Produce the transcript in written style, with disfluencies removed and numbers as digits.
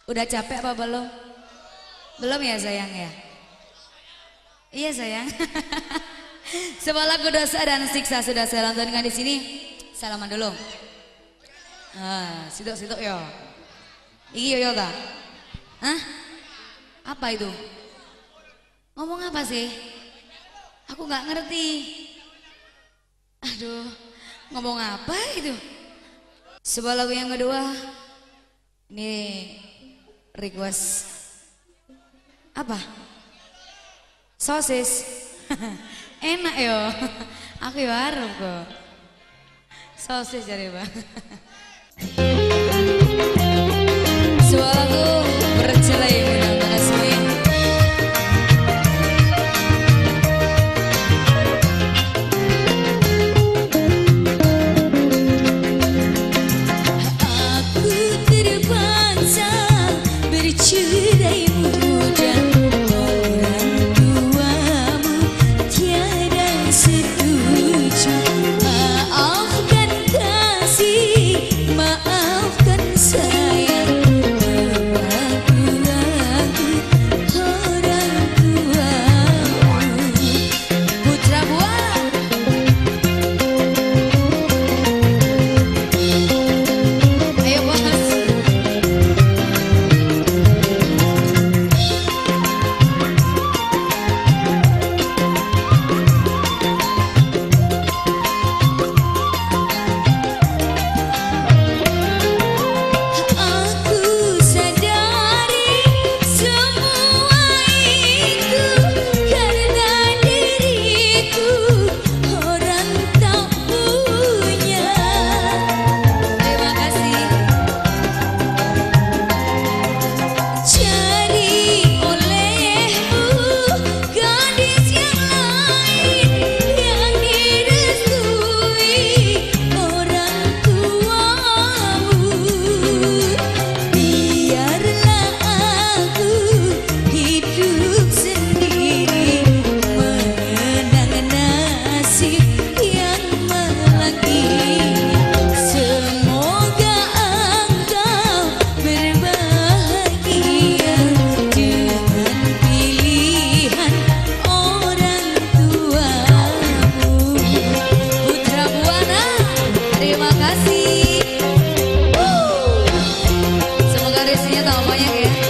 Udah capek apa belum? Belum ya sayang ya? Iya sayang. Sebuah lagu dosa dan siksa sudah saya lantunkan di sini. Salaman dulu. Situ yo. Iki yo ta? Hah? Apa itu? Ngomong apa sih? Aku nggak ngerti. Aduh, ngomong apa itu? Sebuah lagu yang kedua. Ini request apa? Sosis. Enak yo. Aku yo harus kok. Sosis jadi bang. Sebuah lagu bercelai mudah-mudahan semuanya. Aku terpaksa bercerai muda. Orang tuamu tiada setuju. Maafkan kasih, maafkan sayang. Ragu-ragu orang tuamu. Putra buah. Ayo bos. Aku sadari semua itu karena diriku orang tak punya. Terima kasih. Cari olehmu gadis yang lain yang direstui orang tuamu. Biarlah aku hidup sendiri mengenang nasib yang malang ini. Semoga engkau berbahagia dengan pilihan orang tuamu. Putra Buana, terima kasih. Semoga rezekinya tambah banyak ya.